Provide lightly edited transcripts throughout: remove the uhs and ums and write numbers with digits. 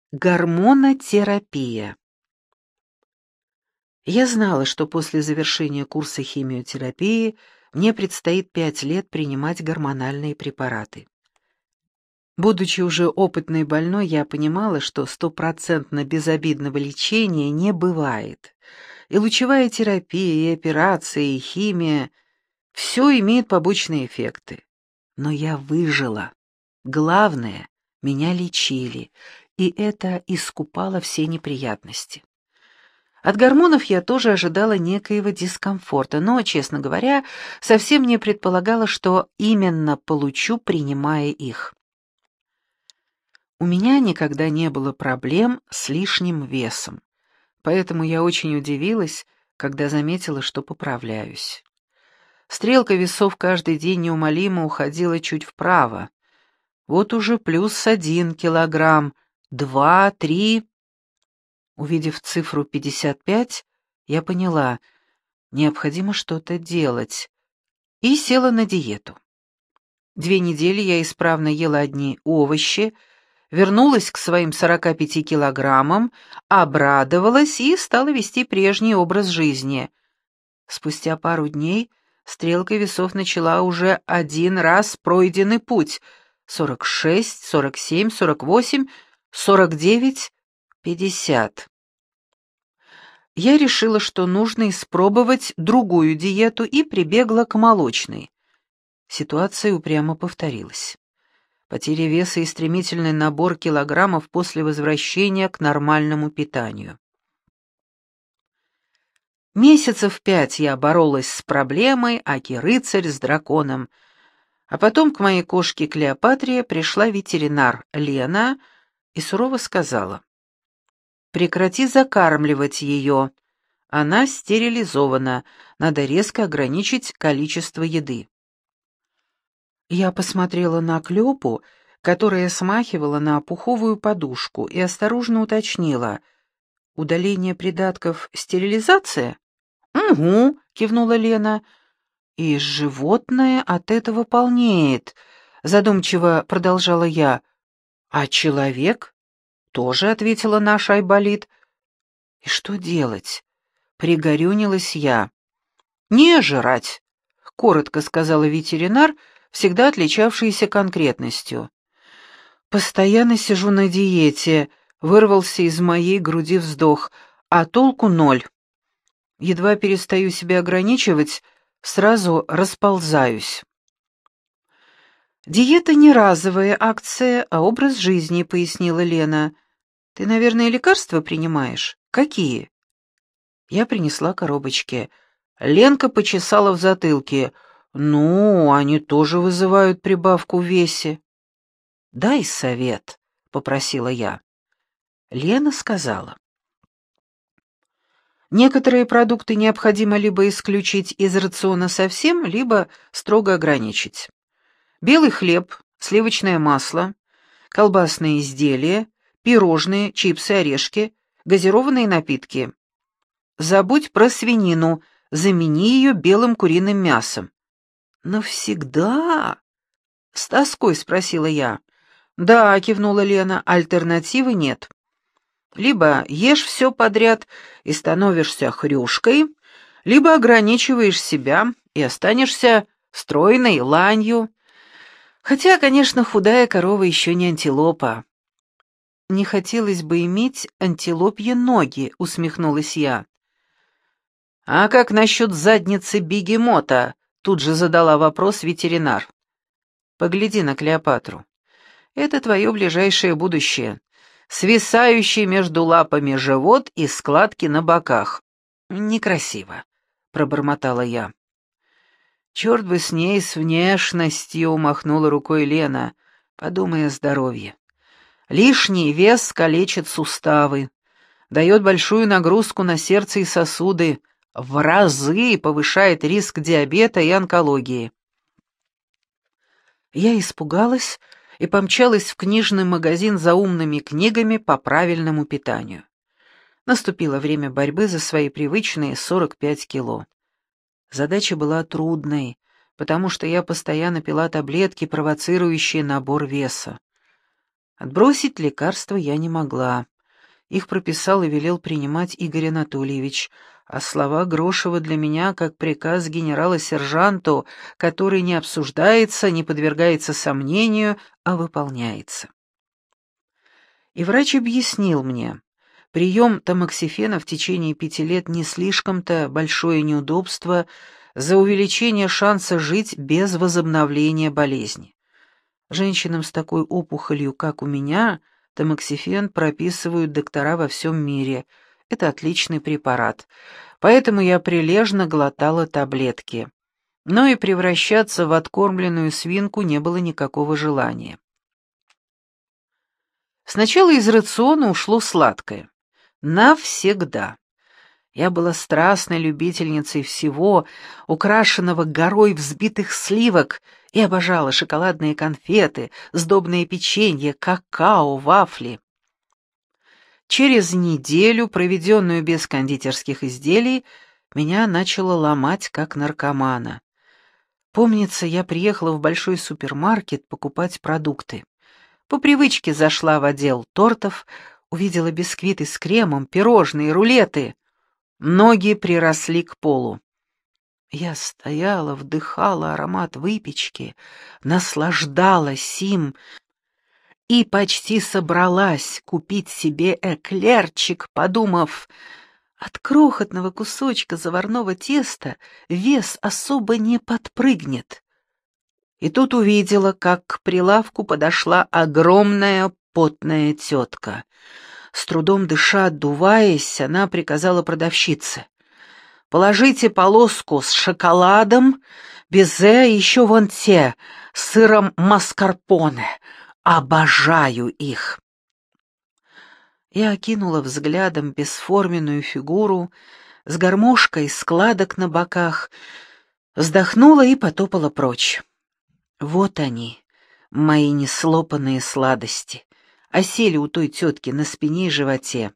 Гормонотерапия. Я знала, что после завершения курса химиотерапии мне предстоит 5 лет принимать гормональные препараты. Будучи уже опытной больной, я понимала, что стопроцентно безобидного лечения не бывает. И лучевая терапия, и операции, и химия — все имеет побочные эффекты. Но я выжила. Главное, меня лечили, и это искупало все неприятности. От гормонов я тоже ожидала некоего дискомфорта, но, честно говоря, совсем не предполагала, что именно получу, принимая их. У меня никогда не было проблем с лишним весом, поэтому я очень удивилась, когда заметила, что поправляюсь. Стрелка весов каждый день неумолимо уходила чуть вправо. Вот уже +1 килограмм, 2, 3. Увидев цифру 55, я поняла, необходимо что-то делать, и села на диету. 2 недели я исправно ела одни овощи, вернулась к своим 45 килограммам, обрадовалась и стала вести прежний образ жизни. Спустя пару дней стрелка весов начала уже один раз пройденный путь: 46, 47, 48, 49, 50. Я решила, что нужно испробовать другую диету, и прибегла к молочной. Ситуация упрямо повторилась. Потеря веса и стремительный набор килограммов после возвращения к нормальному питанию. Месяцев 5 я боролась с проблемой, аки-рыцарь с драконом. А потом к моей кошке Клеопатре пришла ветеринар Лена и сурово сказала: «Прекрати закармливать ее. Она стерилизована. Надо резко ограничить количество еды». Я посмотрела на Клёпу, которая смахивала на пуховую подушку, и осторожно уточнила: «Удаление придатков — стерилизация?» «Угу», — кивнула Лена. «И животное от этого полнеет», — задумчиво продолжала я. «А человек?» — тоже ответила наша Айболит. «И что делать?» — пригорюнилась я. «Не жрать», — коротко сказала ветеринар, всегда отличавшаяся конкретностью. «Постоянно сижу на диете», — вырвался из моей груди вздох, «а толку ноль. Едва перестаю себя ограничивать, сразу расползаюсь». «Диета не разовая акция, а образ жизни», — пояснила Лена. «Ты, наверное, лекарства принимаешь? Какие?» Я принесла коробочки. Ленка почесала в затылке. «Ну, они тоже вызывают прибавку в весе». «Дай совет», — попросила я. Лена сказала: «Некоторые продукты необходимо либо исключить из рациона совсем, либо строго ограничить. Белый хлеб, сливочное масло, колбасные изделия, пирожные, чипсы, орешки, газированные напитки. Забудь про свинину, замени ее белым куриным мясом». «Навсегда?» — с тоской спросила я. «Да», — кивнула Лена, — «альтернативы нет. Либо ешь все подряд и становишься хрюшкой, либо ограничиваешь себя и останешься стройной ланью. Хотя, конечно, худая корова еще не антилопа». «Не хотелось бы иметь антилопьи ноги», — усмехнулась я. «А как насчет задницы бегемота?» — тут же задала вопрос ветеринар. «Погляди на Клеопатру. Это твое ближайшее будущее. Свисающий между лапами живот и складки на боках. Некрасиво», — пробормотала я. «Черт бы с ней, с внешностью», — махнула рукой Лена. «Подумай о здоровье. Лишний вес калечит суставы, дает большую нагрузку на сердце и сосуды, в разы повышает риск диабета и онкологии». Я испугалась и помчалась в книжный магазин за умными книгами по правильному питанию. Наступило время борьбы за свои привычные 45 кило. Задача была трудной, потому что я постоянно пила таблетки, провоцирующие набор веса. Отбросить лекарства я не могла. Их прописал и велел принимать Игорь Анатольевич, а слова Грошева для меня как приказ генерала-сержанту, который не обсуждается, не подвергается сомнению, а выполняется. И врач объяснил мне, прием тамоксифена в течение 5 лет не слишком-то большое неудобство за увеличение шанса жить без возобновления болезни. Женщинам с такой опухолью, как у меня, тамоксифен прописывают доктора во всем мире. Это отличный препарат. Поэтому я прилежно глотала таблетки. Но и превращаться в откормленную свинку не было никакого желания. Сначала из рациона ушло сладкое. Навсегда. Я была страстной любительницей всего, украшенного горой взбитых сливок, и обожала шоколадные конфеты, сдобные печенье, какао, вафли. Через неделю, проведенную без кондитерских изделий, меня начало ломать как наркомана. Помнится, я приехала в большой супермаркет покупать продукты. По привычке зашла в отдел тортов, увидела бисквиты с кремом, пирожные, рулеты. Ноги приросли к полу. Я стояла, вдыхала аромат выпечки, наслаждалась им и почти собралась купить себе эклерчик, подумав, от крохотного кусочка заварного теста вес особо не подпрыгнет. И тут увидела, как к прилавку подошла огромная потная тетка. С трудом дыша, отдуваясь, она приказала продавщице: «Положите полоску с шоколадом, безе и еще вон те, с сыром маскарпоне. Обожаю их!» Я окинула взглядом бесформенную фигуру с гармошкой складок на боках, вздохнула и потопала прочь. Вот они, мои неслопанные сладости, осели у той тетки на спине и животе.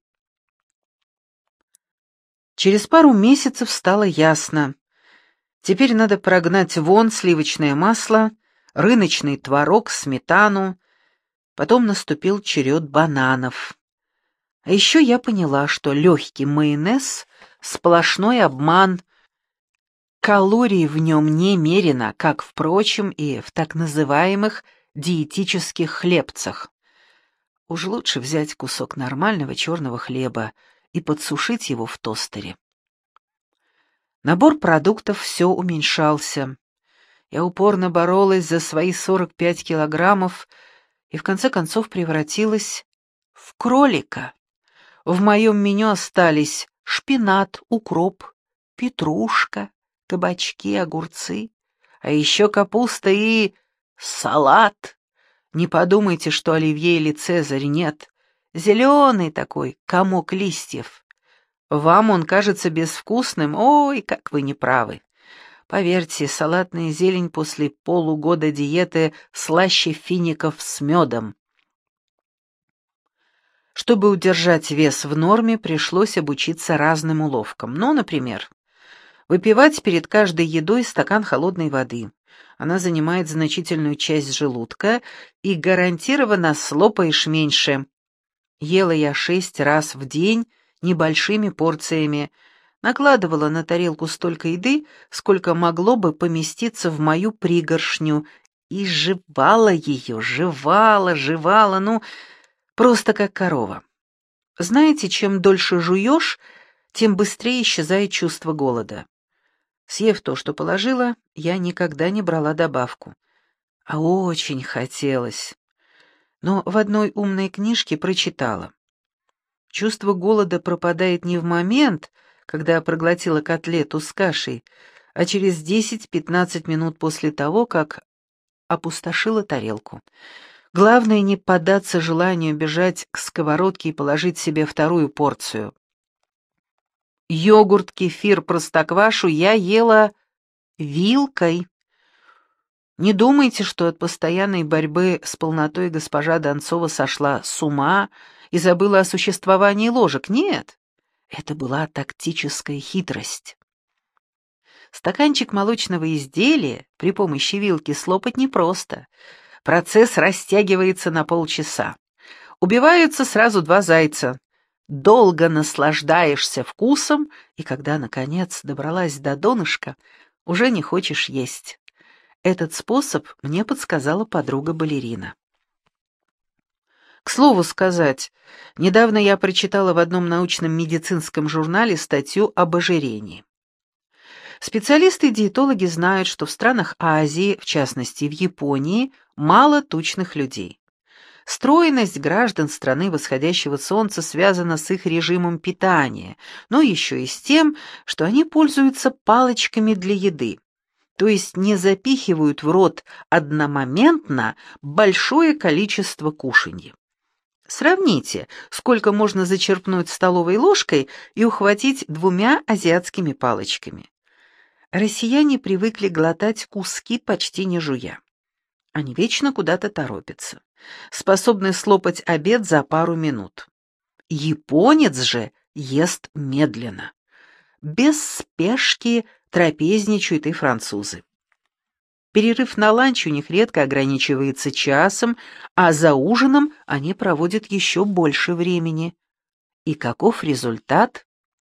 Через пару месяцев стало ясно. Теперь надо прогнать вон сливочное масло, рыночный творог, сметану. Потом наступил черед бананов. А еще я поняла, что легкий майонез — сплошной обман. Калорий в нем немерено, как, впрочем, и в так называемых диетических хлебцах. Уж лучше взять кусок нормального черного хлеба и подсушить его в тостере. Набор продуктов все уменьшался. Я упорно боролась за свои 45 килограммов и в конце концов превратилась в кролика. В моем меню остались шпинат, укроп, петрушка, кабачки, огурцы, а еще капуста и салат. Не подумайте, что оливье или цезарь, нет. Зеленый такой комок листьев. Вам он кажется безвкусным? Ой, как вы неправы. Поверьте, салатная зелень после полугода диеты слаще фиников с медом. Чтобы удержать вес в норме, пришлось обучиться разным уловкам. Ну, например, выпивать перед каждой едой стакан холодной воды. Она занимает значительную часть желудка и гарантированно слопаешь меньше. Ела я 6 раз в день небольшими порциями, накладывала на тарелку столько еды, сколько могло бы поместиться в мою пригоршню, и жевала ее, жевала, ну, просто как корова. Знаете, чем дольше жуешь, тем быстрее исчезает чувство голода. Съев то, что положила, я никогда не брала добавку. А очень хотелось. Но в одной умной книжке прочитала: чувство голода пропадает не в момент, когда проглотила котлету с кашей, а через 10-15 минут после того, как опустошила тарелку. Главное не поддаться желанию бежать к сковородке и положить себе вторую порцию. Йогурт, кефир, простоквашу я ела вилкой. Не думайте, что от постоянной борьбы с полнотой госпожа Донцова сошла с ума и забыла о существовании ложек. Нет, это была тактическая хитрость. Стаканчик молочного изделия при помощи вилки слопать непросто. Процесс растягивается на полчаса. Убиваются сразу два зайца. Долго наслаждаешься вкусом, и когда, наконец, добралась до донышка, уже не хочешь есть. Этот способ мне подсказала подруга-балерина. К слову сказать, недавно я прочитала в одном научном медицинском журнале статью об ожирении. Специалисты-диетологи знают, что в странах Азии, в частности в Японии, мало тучных людей. Стройность граждан страны восходящего солнца связана с их режимом питания, но еще и с тем, что они пользуются палочками для еды, то есть не запихивают в рот одномоментно большое количество кушанья. Сравните, сколько можно зачерпнуть столовой ложкой и ухватить двумя азиатскими палочками. Россияне привыкли глотать куски, почти не жуя. Они вечно куда-то торопятся, способны слопать обед за пару минут. Японец же ест медленно. Без спешки трапезничают и французы. Перерыв на ланч у них редко ограничивается часом, а за ужином они проводят еще больше времени. И каков результат?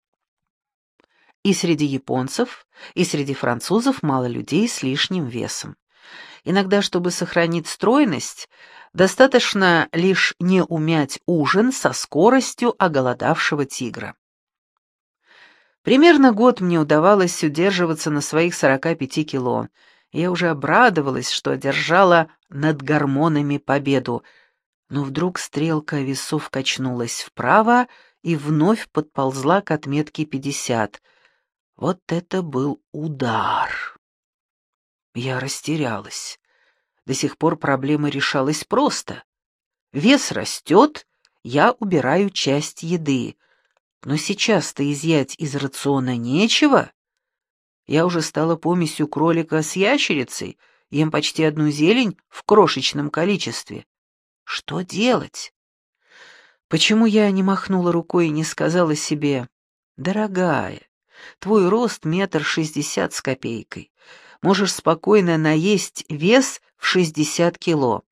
И среди японцев, и среди французов мало людей с лишним весом. Иногда, чтобы сохранить стройность, достаточно лишь не умять ужин со скоростью оголодавшего тигра. Примерно год мне удавалось удерживаться на своих 45 кило. Я уже обрадовалась, что одержала над гормонами победу, но вдруг стрелка весов качнулась вправо и вновь подползла к отметке 50. Вот это был удар! Я растерялась. До сих пор проблема решалась просто. Вес растет, я убираю часть еды. Но сейчас-то изъять из рациона нечего. Я уже стала помесью кролика с ящерицей, ем почти одну зелень в крошечном количестве. Что делать? Почему я не махнула рукой и не сказала себе: «Дорогая, твой рост 1,60 м с копейкой. Можешь спокойно наесть вес в 60 кило».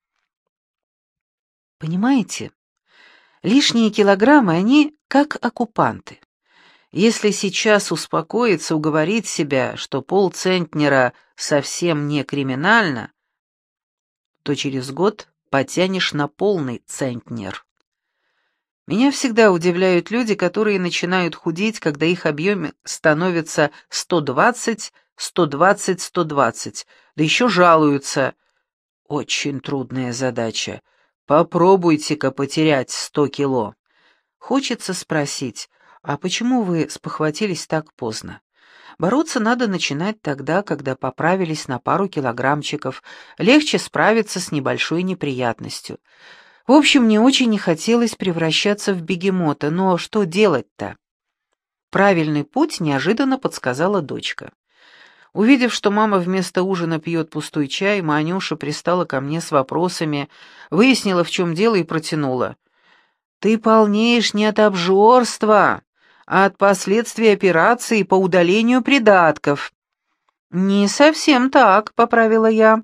Понимаете, лишние килограммы, они как оккупанты. Если сейчас успокоиться, уговорить себя, что полцентнера совсем не криминально, то через год потянешь на полный центнер. Меня всегда удивляют люди, которые начинают худеть, когда их объем становится 120, 120, 120, да еще жалуются. Очень трудная задача. Попробуйте-ка потерять 100 кило. Хочется спросить: а почему вы спохватились так поздно? Бороться надо начинать тогда, когда поправились на пару килограммчиков, легче справиться с небольшой неприятностью. В общем, мне очень не хотелось превращаться в бегемота, но что делать-то? Правильный путь неожиданно подсказала дочка. Увидев, что мама вместо ужина пьет пустой чай, Манюша пристала ко мне с вопросами, выяснила, в чем дело, и протянула: «Ты полнеешь не от обжорства, а от последствий операции по удалению придатков». «Не совсем так», — поправила я.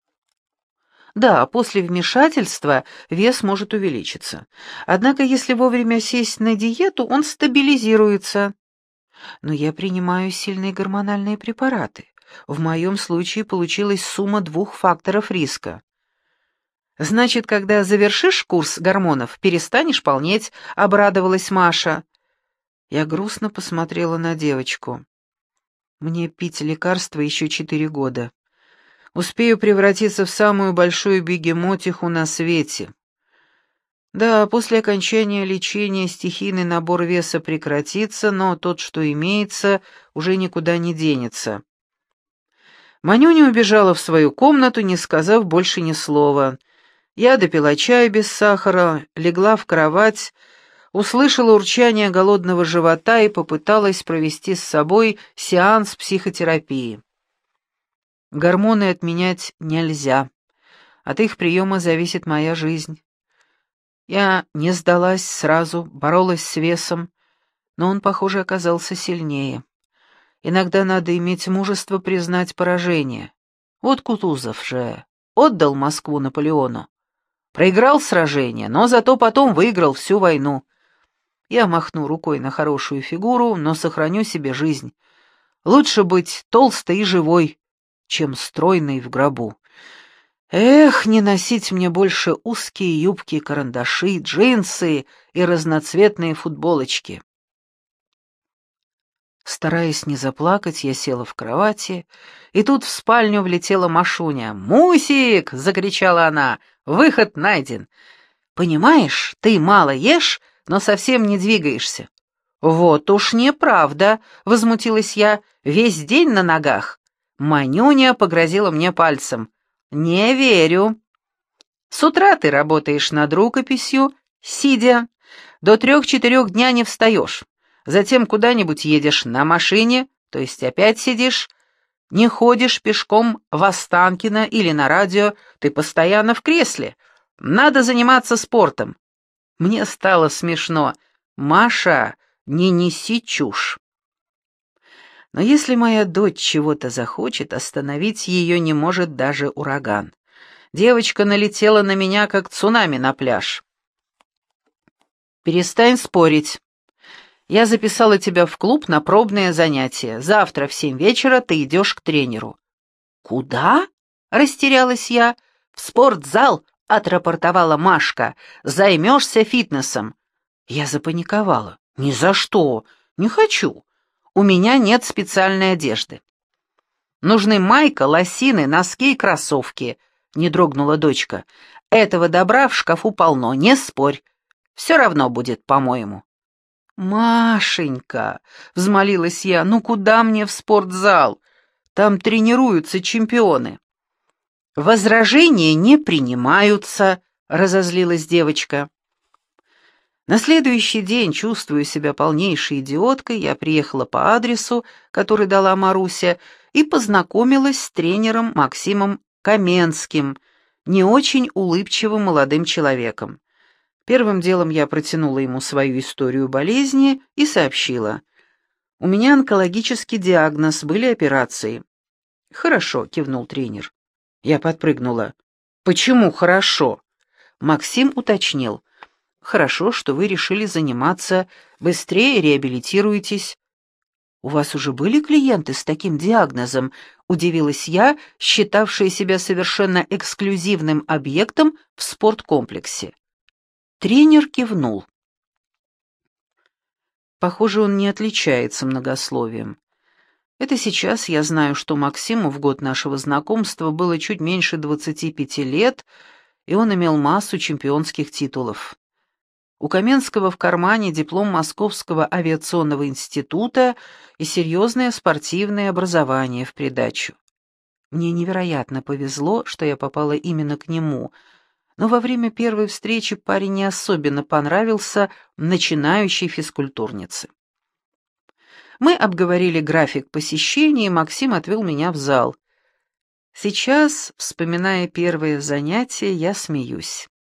Да, после вмешательства вес может увеличиться. Однако, если вовремя сесть на диету, он стабилизируется. Но я принимаю сильные гормональные препараты. В моем случае получилась сумма 2 факторов риска. «Значит, когда завершишь курс гормонов, перестанешь полнеть», — обрадовалась Маша. Я грустно посмотрела на девочку. «Мне пить лекарства еще 4 года. Успею превратиться в самую большую бегемотиху на свете». Да, после окончания лечения стихийный набор веса прекратится, но тот, что имеется, уже никуда не денется. Манюня убежала в свою комнату, не сказав больше ни слова. Я допила чай без сахара, легла в кровать, услышала урчание голодного живота и попыталась провести с собой сеанс психотерапии. Гормоны отменять нельзя. От их приема зависит моя жизнь. Я не сдалась сразу, боролась с весом, но он, похоже, оказался сильнее. Иногда надо иметь мужество признать поражение. Вот Кутузов же отдал Москву Наполеону. Проиграл сражение, но зато потом выиграл всю войну. Я махну рукой на хорошую фигуру, но сохраню себе жизнь. Лучше быть толстой и живой, чем стройной в гробу. Эх, не носить мне больше узкие юбки, карандаши, джинсы и разноцветные футболочки. Стараясь не заплакать, я села в кровати, и тут в спальню влетела Машуня. «Мусик!» — закричала она. «Выход найден! Понимаешь, ты мало ешь, но совсем не двигаешься». «Вот уж неправда!» — возмутилась я. «Весь день на ногах». Манюня погрозила мне пальцем. «Не верю. С утра ты работаешь над рукописью, сидя. До 3-4 дня не встаешь. Затем куда-нибудь едешь на машине, то есть опять сидишь. Не ходишь пешком в Останкино или на радио, ты постоянно в кресле. Надо заниматься спортом». Мне стало смешно. «Маша, не неси чушь». Но если моя дочь чего-то захочет, остановить ее не может даже ураган. Девочка налетела на меня, как цунами на пляж. «Перестань спорить. Я записала тебя в клуб на пробное занятие. Завтра в 7 вечера ты идешь к тренеру». «Куда?» — растерялась я. «В спортзал», — отрапортовала Машка. «Займешься фитнесом». Я запаниковала. «Ни за что. Не хочу. У меня нет специальной одежды». «Нужны майка, лосины, носки и кроссовки», — не дрогнула дочка. «Этого добра в шкафу полно, не спорь. Все равно будет, по-моему». «Машенька», — взмолилась я, — «ну куда мне в спортзал? Там тренируются чемпионы». «Возражения не принимаются», — разозлилась девочка. На следующий день, чувствуя себя полнейшей идиоткой, я приехала по адресу, который дала Маруся, и познакомилась с тренером Максимом Каменским, не очень улыбчивым молодым человеком. Первым делом я протянула ему свою историю болезни и сообщила. «У меня онкологический диагноз, были операции». «Хорошо», — кивнул тренер. Я подпрыгнула. «Почему хорошо?» Максим уточнил. «Хорошо, что вы решили заниматься, быстрее реабилитируетесь». «У вас уже были клиенты с таким диагнозом?» — удивилась я, считавшая себя совершенно эксклюзивным объектом в спорткомплексе. Тренер кивнул. Похоже, он не отличается многословием. Это сейчас я знаю, что Максиму в год нашего знакомства было чуть меньше 25 лет, и он имел массу чемпионских титулов. У Каменского в кармане диплом Московского авиационного института и серьезное спортивное образование в придачу. Мне невероятно повезло, что я попала именно к нему, но во время первой встречи парень не особенно понравился начинающей физкультурнице. Мы обговорили график посещений, и Максим отвел меня в зал. Сейчас, вспоминая первое занятие, я смеюсь.